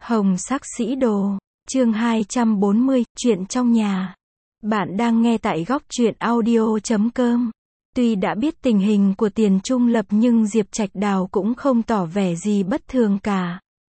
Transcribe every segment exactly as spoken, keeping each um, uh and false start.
Hồng sắc sĩ đồ, chương hai trăm bốn mươi, chuyện trong nhà. Bạn đang nghe tại góc truyện audio chấm com. Tuy đã biết tình hình của Tiền Trung Lập nhưng Diệp Trạch Đào cũng không tỏ vẻ gì bất thường cả.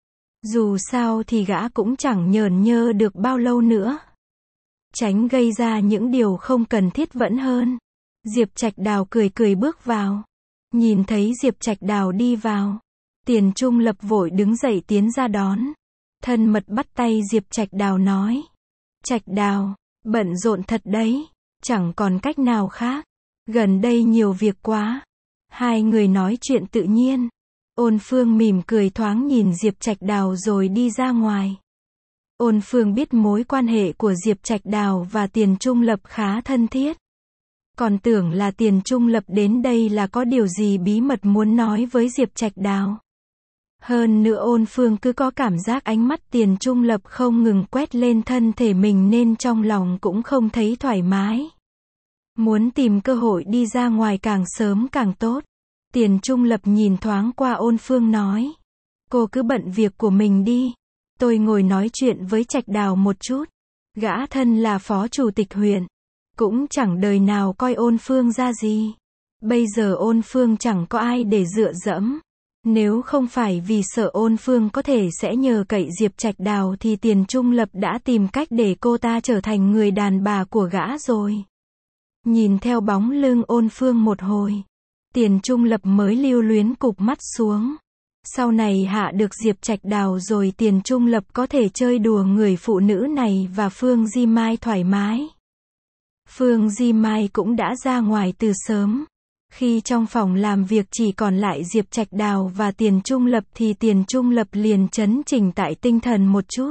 Dù sao thì gã cũng chẳng nhởn nhơ được bao lâu nữa. Tránh gây ra những điều không cần thiết vẫn hơn. Diệp Trạch Đào cười cười bước vào. Nhìn thấy Diệp Trạch Đào đi vào, Tiền Trung Lập vội đứng dậy tiến ra đón. Thân mật bắt tay Diệp Trạch Đào nói. Trạch Đào, bận rộn thật đấy, chẳng còn cách nào khác. Gần đây nhiều việc quá. Hai người nói chuyện tự nhiên. Ôn Phương mỉm cười thoáng nhìn Diệp Trạch Đào rồi đi ra ngoài. Ôn Phương biết mối quan hệ của Diệp Trạch Đào và Tiền Trung Lập khá thân thiết. Còn tưởng là Tiền Trung Lập đến đây là có điều gì bí mật muốn nói với Diệp Trạch Đào. Hơn nữa Ôn Phương cứ có cảm giác ánh mắt Tiền Trung Lập không ngừng quét lên thân thể mình nên trong lòng cũng không thấy thoải mái. Muốn tìm cơ hội đi ra ngoài càng sớm càng tốt. Tiền Trung Lập nhìn thoáng qua Ôn Phương nói. Cô cứ bận việc của mình đi. Tôi ngồi nói chuyện với Trạch Đào một chút. Gã thân là phó chủ tịch huyện. Cũng chẳng đời nào coi Ôn Phương ra gì. Bây giờ Ôn Phương chẳng có ai để dựa dẫm. Nếu không phải vì sợ Ôn Phương có thể sẽ nhờ cậy Diệp Trạch Đào thì Tiền Trung Lập đã tìm cách để cô ta trở thành người đàn bà của gã rồi. Nhìn theo bóng lưng Ôn Phương một hồi, Tiền Trung Lập mới lưu luyến cụp mắt xuống. Sau này hạ được Diệp Trạch Đào rồi Tiền Trung Lập có thể chơi đùa người phụ nữ này và Phương Di Mai thoải mái. Phương Di Mai cũng đã ra ngoài từ sớm. Khi trong phòng làm việc chỉ còn lại Diệp Trạch Đào và Tiền Trung Lập thì Tiền Trung Lập liền chấn chỉnh tại tinh thần một chút.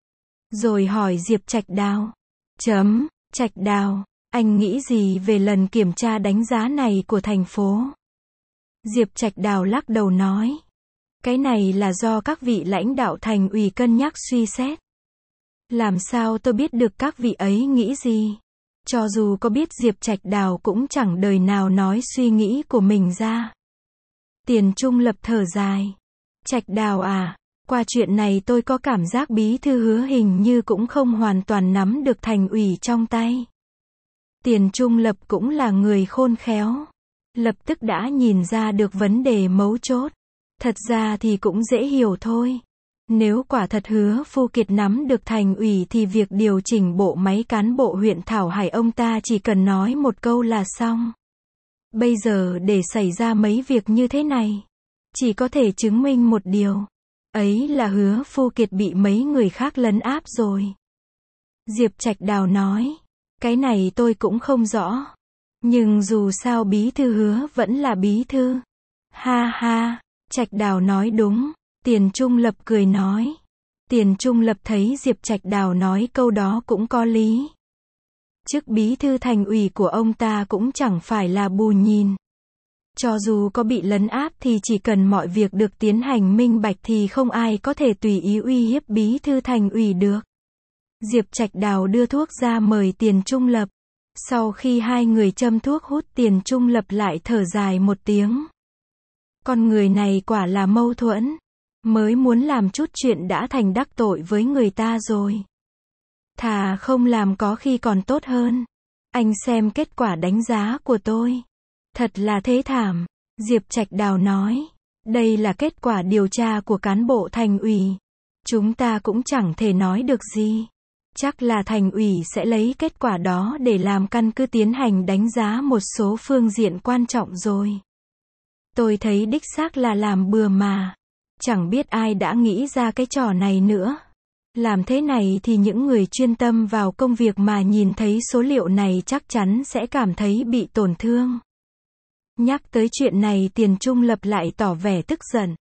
Rồi hỏi Diệp Trạch Đào. Chấm, Trạch Đào, anh nghĩ gì về lần kiểm tra đánh giá này của thành phố? Diệp Trạch Đào lắc đầu nói. Cái này là do các vị lãnh đạo thành ủy cân nhắc suy xét. Làm sao tôi biết được các vị ấy nghĩ gì? Cho dù có biết Diệp Trạch Đào cũng chẳng đời nào nói suy nghĩ của mình ra. Tiền Trung Lập thở dài. Trạch Đào à, qua chuyện này tôi có cảm giác bí thư Hứa hình như cũng không hoàn toàn nắm được thành ủy trong tay. Tiền Trung Lập cũng là người khôn khéo. Lập tức đã nhìn ra được vấn đề mấu chốt. Thật ra thì cũng dễ hiểu thôi. Nếu quả thật Hứa Phu Kiệt nắm được thành ủy thì việc điều chỉnh bộ máy cán bộ huyện Thảo Hải ông ta chỉ cần nói một câu là xong. Bây giờ để xảy ra mấy việc như thế này, chỉ có thể chứng minh một điều. Ấy là Hứa Phu Kiệt bị mấy người khác lấn áp rồi. Diệp Trạch Đào nói. Cái này tôi cũng không rõ. Nhưng dù sao bí thư Hứa vẫn là bí thư. Ha ha, Trạch Đào nói đúng. Tiền Trung Lập cười nói. Tiền Trung Lập thấy Diệp Trạch Đào nói câu đó cũng có lý. Chức bí thư thành ủy của ông ta cũng chẳng phải là bù nhìn. Cho dù có bị lấn áp thì chỉ cần mọi việc được tiến hành minh bạch thì không ai có thể tùy ý uy hiếp bí thư thành ủy được. Diệp Trạch Đào đưa thuốc ra mời Tiền Trung Lập. Sau khi hai người châm thuốc hút Tiền Trung Lập lại thở dài một tiếng. Con người này quả là mâu thuẫn. Mới muốn làm chút chuyện đã thành đắc tội với người ta rồi. Thà không làm có khi còn tốt hơn. Anh xem kết quả đánh giá của tôi. Thật là thế thảm. Diệp Trạch Đào nói. Đây là kết quả điều tra của cán bộ thành ủy. Chúng ta cũng chẳng thể nói được gì. Chắc là thành ủy sẽ lấy kết quả đó để làm căn cứ tiến hành đánh giá một số phương diện quan trọng rồi. Tôi thấy đích xác là làm bừa mà. Chẳng biết ai đã nghĩ ra cái trò này nữa. Làm thế này thì những người chuyên tâm vào công việc mà nhìn thấy số liệu này chắc chắn sẽ cảm thấy bị tổn thương. Nhắc tới chuyện này Tiền Trung Lập lại tỏ vẻ tức giận.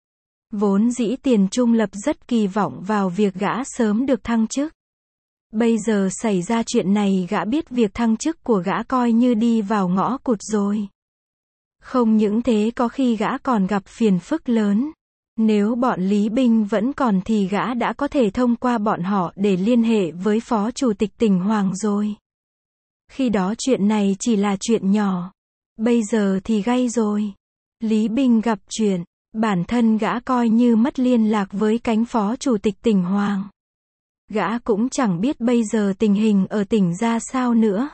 Vốn dĩ Tiền Trung Lập rất kỳ vọng vào việc gã sớm được thăng chức. Bây giờ xảy ra chuyện này gã biết việc thăng chức của gã coi như đi vào ngõ cụt rồi. Không những thế có khi gã còn gặp phiền phức lớn. Nếu bọn Lý Binh vẫn còn thì gã đã có thể thông qua bọn họ để liên hệ với Phó Chủ tịch tỉnh Hoàng rồi. Khi đó chuyện này chỉ là chuyện nhỏ. Bây giờ thì gay rồi. Lý Binh gặp chuyện. Bản thân gã coi như mất liên lạc với cánh phó chủ tịch tỉnh Hoàng. Gã cũng chẳng biết bây giờ tình hình ở tỉnh ra sao nữa.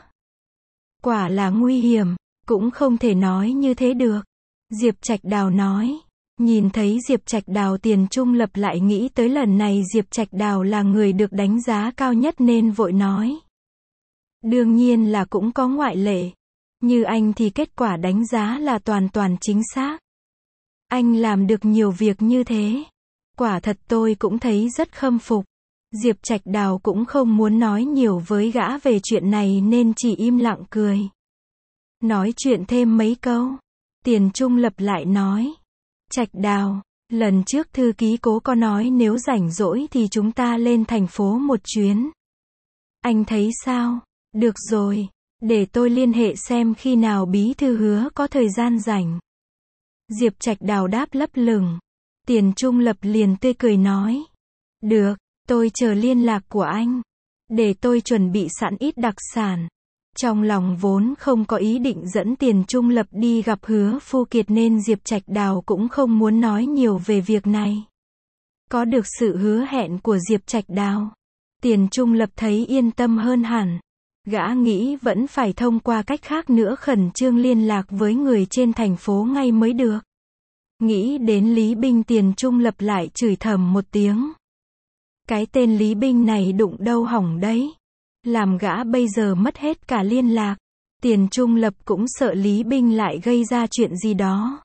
Quả là nguy hiểm, cũng không thể nói như thế được. Diệp Trạch Đào nói. Nhìn thấy Diệp Trạch Đào, Tiền Trung Lập lại nghĩ tới lần này Diệp Trạch Đào là người được đánh giá cao nhất nên vội nói. Đương nhiên là cũng có ngoại lệ. Như anh thì kết quả đánh giá là toàn toàn chính xác. Anh làm được nhiều việc như thế. Quả thật tôi cũng thấy rất khâm phục. Diệp Trạch Đào cũng không muốn nói nhiều với gã về chuyện này nên chỉ im lặng cười. Nói chuyện thêm mấy câu. Tiền Trung Lập lại nói. Trạch Đào, lần trước thư ký Cố có nói nếu rảnh rỗi thì chúng ta lên thành phố một chuyến. Anh thấy sao? Được rồi, để tôi liên hệ xem khi nào bí thư Hứa có thời gian rảnh. Diệp Trạch Đào đáp lấp lửng. Tiền Trung Lập liền tươi cười nói. Được, tôi chờ liên lạc của anh. Để tôi chuẩn bị sẵn ít đặc sản. Trong lòng vốn không có ý định dẫn Tiền Trung Lập đi gặp Hứa Phu Kiệt nên Diệp Trạch Đào cũng không muốn nói nhiều về việc này. Có được sự hứa hẹn của Diệp Trạch Đào, Tiền Trung Lập thấy yên tâm hơn hẳn. Gã nghĩ vẫn phải thông qua cách khác nữa khẩn trương liên lạc với người trên thành phố ngay mới được. Nghĩ đến Lý Binh, Tiền Trung Lập lại chửi thầm một tiếng. Cái tên Lý Binh này đụng đâu hỏng đấy. Làm gã bây giờ mất hết cả liên lạc. Tiền Trung Lập cũng sợ Lý Binh lại gây ra chuyện gì đó.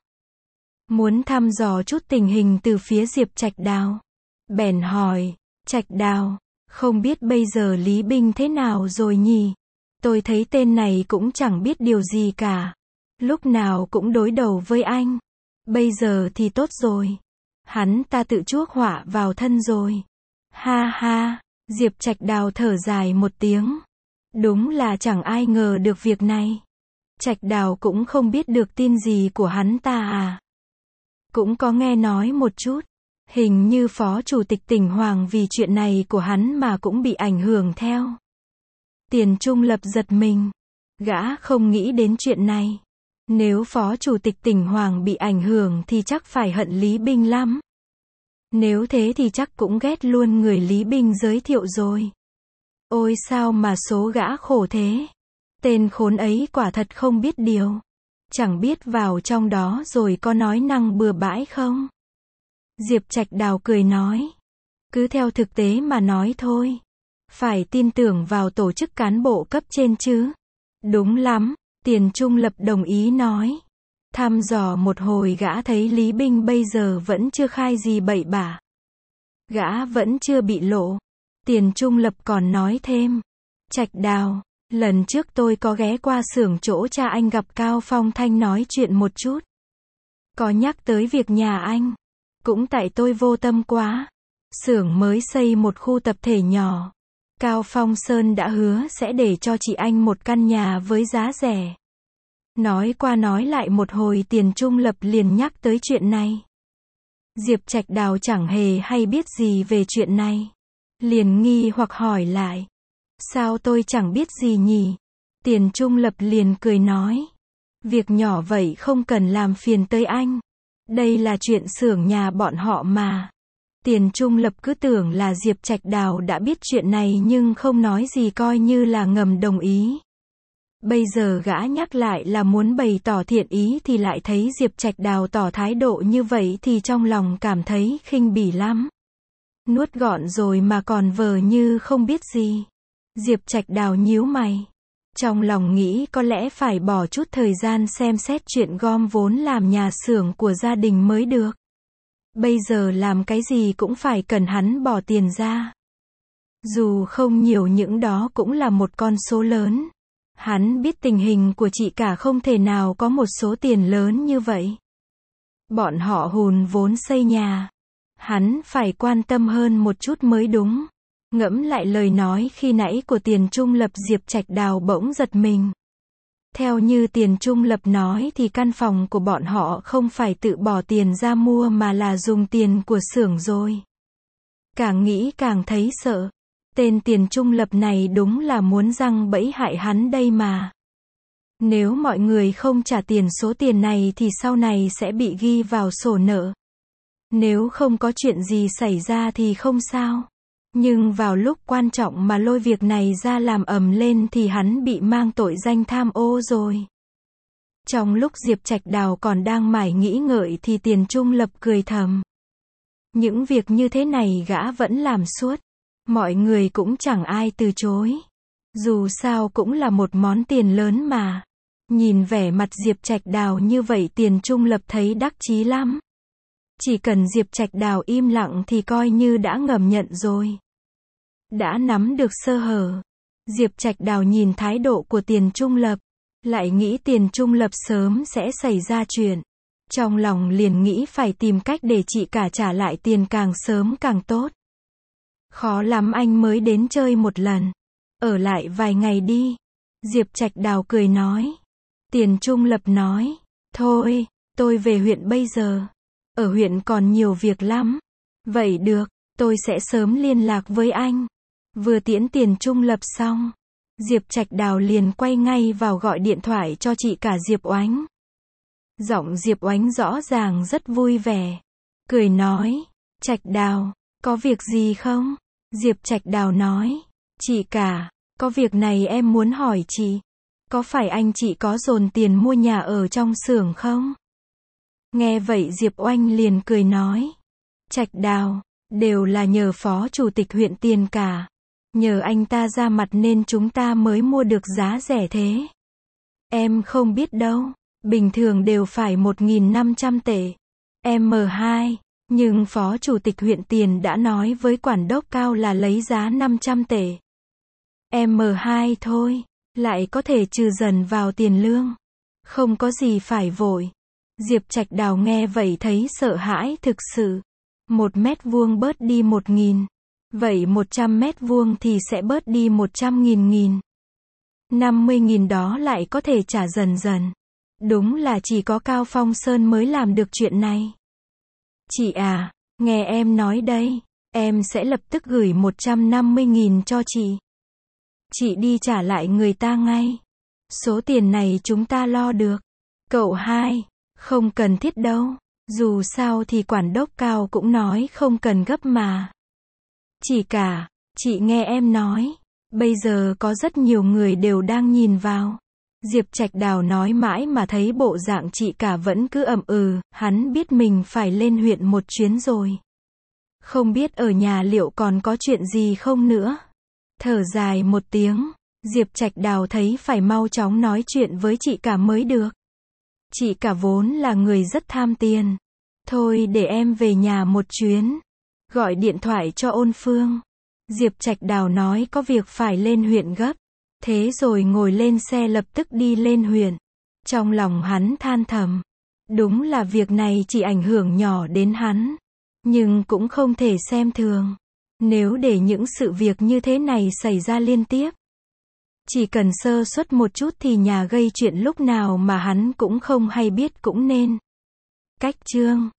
Muốn thăm dò chút tình hình từ phía Diệp Trạch Đào. Bèn hỏi, Trạch Đào, không biết bây giờ Lý Binh thế nào rồi nhỉ? Tôi thấy tên này cũng chẳng biết điều gì cả. Lúc nào cũng đối đầu với anh. Bây giờ thì tốt rồi. Hắn ta tự chuốc họa vào thân rồi. Ha ha, Diệp Trạch Đào thở dài một tiếng. Đúng là chẳng ai ngờ được việc này. Trạch Đào cũng không biết được tin gì của hắn ta à? Cũng có nghe nói một chút. Hình như phó chủ tịch tỉnh Hoàng vì chuyện này của hắn mà cũng bị ảnh hưởng theo. Tiền Trung Lập giật mình. Gã không nghĩ đến chuyện này. Nếu phó chủ tịch tỉnh Hoàng bị ảnh hưởng thì chắc phải hận Lý Binh lắm. Nếu thế thì chắc cũng ghét luôn người Lý Binh giới thiệu rồi. Ôi sao mà số gã khổ thế. Tên khốn ấy quả thật không biết điều. Chẳng biết vào trong đó rồi có nói năng bừa bãi không? Diệp Trạch Đào cười nói. Cứ theo thực tế mà nói thôi. Phải tin tưởng vào tổ chức cán bộ cấp trên chứ. Đúng lắm, Tiền Trung Lập đồng ý nói. Thăm dò một hồi gã thấy Lý Binh bây giờ vẫn chưa khai gì bậy bạ. Gã vẫn chưa bị lộ. Tiền Trung Lập còn nói thêm. Trạch Đào, lần trước tôi có ghé qua xưởng chỗ cha anh gặp Cao Phong Thanh nói chuyện một chút. Có nhắc tới việc nhà anh. Cũng tại tôi vô tâm quá. Xưởng mới xây một khu tập thể nhỏ. Cao Phong Sơn đã hứa sẽ để cho chị anh một căn nhà với giá rẻ. Nói qua nói lại một hồi Tiền Trung Lập liền nhắc tới chuyện này. Diệp Trạch Đào chẳng hề hay biết gì về chuyện này. Liền nghi hoặc hỏi lại. Sao tôi chẳng biết gì nhỉ? Tiền Trung Lập liền cười nói. Việc nhỏ vậy không cần làm phiền tới anh. Đây là chuyện xưởng nhà bọn họ mà. Tiền Trung Lập cứ tưởng là Diệp Trạch Đào đã biết chuyện này nhưng không nói gì coi như là ngầm đồng ý. Bây giờ gã nhắc lại là muốn bày tỏ thiện ý thì lại thấy Diệp Trạch Đào tỏ thái độ như vậy thì trong lòng cảm thấy khinh bỉ lắm. Nuốt gọn rồi mà còn vờ như không biết gì. Diệp Trạch Đào nhíu mày. Trong lòng nghĩ có lẽ phải bỏ chút thời gian xem xét chuyện gom vốn làm nhà xưởng của gia đình mới được. Bây giờ làm cái gì cũng phải cần hắn bỏ tiền ra. Dù không nhiều những đó cũng là một con số lớn. Hắn biết tình hình của chị cả không thể nào có một số tiền lớn như vậy. Bọn họ hùn vốn xây nhà. Hắn phải quan tâm hơn một chút mới đúng. Ngẫm lại lời nói khi nãy của Tiền Trung Lập, Diệp Trạch Đào bỗng giật mình. Theo như Tiền Trung Lập nói thì căn phòng của bọn họ không phải tự bỏ tiền ra mua mà là dùng tiền của xưởng rồi. Càng nghĩ càng thấy sợ. Tên Tiền Trung Lập này đúng là muốn giăng bẫy hại hắn đây mà. Nếu mọi người không trả tiền số tiền này thì sau này sẽ bị ghi vào sổ nợ. Nếu không có chuyện gì xảy ra thì không sao. Nhưng vào lúc quan trọng mà lôi việc này ra làm ầm lên thì hắn bị mang tội danh tham ô rồi. Trong lúc Diệp Trạch Đào còn đang mải nghĩ ngợi thì Tiền Trung Lập cười thầm. Những việc như thế này gã vẫn làm suốt. Mọi người cũng chẳng ai từ chối. Dù sao cũng là một món tiền lớn mà. Nhìn vẻ mặt Diệp Trạch Đào như vậy Tiền Trung Lập thấy đắc chí lắm. Chỉ cần Diệp Trạch Đào im lặng thì coi như đã ngầm nhận rồi. Đã nắm được sơ hở. Diệp Trạch Đào nhìn thái độ của Tiền Trung Lập. Lại nghĩ Tiền Trung Lập sớm sẽ xảy ra chuyện. Trong lòng liền nghĩ phải tìm cách để chị cả trả lại tiền càng sớm càng tốt. Khó lắm anh mới đến chơi một lần. Ở lại vài ngày đi. Diệp Trạch Đào cười nói. Tiền Trung Lập nói. Thôi, tôi về huyện bây giờ. Ở huyện còn nhiều việc lắm. Vậy được, tôi sẽ sớm liên lạc với anh. Vừa tiễn Tiền Trung Lập xong. Diệp Trạch Đào liền quay ngay vào gọi điện thoại cho chị cả Diệp Oánh. Giọng Diệp Oánh rõ ràng rất vui vẻ. Cười nói. Trạch Đào, có việc gì không? Diệp Trạch Đào nói. Chị cả, có việc này em muốn hỏi chị. Có phải anh chị có dồn tiền mua nhà ở trong xưởng không? Nghe vậy Diệp Oanh liền cười nói. Trạch Đào, đều là nhờ phó chủ tịch huyện tiền cả. Nhờ anh ta ra mặt nên chúng ta mới mua được giá rẻ thế. Em không biết đâu, bình thường đều phải một nghìn năm trăm tệ. em hai, nhưng phó chủ tịch huyện tiền đã nói với quản đốc cao là lấy giá năm trăm tệ. em hai thôi, lại có thể trừ dần vào tiền lương. Không có gì phải vội. Diệp Trạch Đào nghe vậy thấy sợ hãi thực sự. Một mét vuông bớt đi một nghìn. Vậy một trăm mét vuông thì sẽ bớt đi một trăm nghìn nghìn. năm mươi nghìn đó lại có thể trả dần dần. Đúng là chỉ có Cao Phong Sơn mới làm được chuyện này. Chị à, nghe em nói đây, em sẽ lập tức gửi một trăm năm mươi nghìn cho chị. Chị đi trả lại người ta ngay. Số tiền này chúng ta lo được. Cậu hai, không cần thiết đâu. Dù sao thì quản đốc Cao cũng nói không cần gấp mà. Chị cả, chị nghe em nói. Bây giờ có rất nhiều người đều đang nhìn vào. Diệp Trạch Đào nói mãi mà thấy bộ dạng chị cả vẫn cứ ậm ừ, hắn biết mình phải lên huyện một chuyến rồi. Không biết ở nhà liệu còn có chuyện gì không nữa. Thở dài một tiếng, Diệp Trạch Đào thấy phải mau chóng nói chuyện với chị cả mới được. Chị cả vốn là người rất tham tiền. Thôi để em về nhà một chuyến. Gọi điện thoại cho Ôn Phương. Diệp Trạch Đào nói có việc phải lên huyện gấp. Thế rồi ngồi lên xe lập tức đi lên huyện. Trong lòng hắn than thầm. Đúng là việc này chỉ ảnh hưởng nhỏ đến hắn. Nhưng cũng không thể xem thường. Nếu để những sự việc như thế này xảy ra liên tiếp. Chỉ cần sơ suất một chút thì nhà gây chuyện lúc nào mà hắn cũng không hay biết cũng nên. Cách chương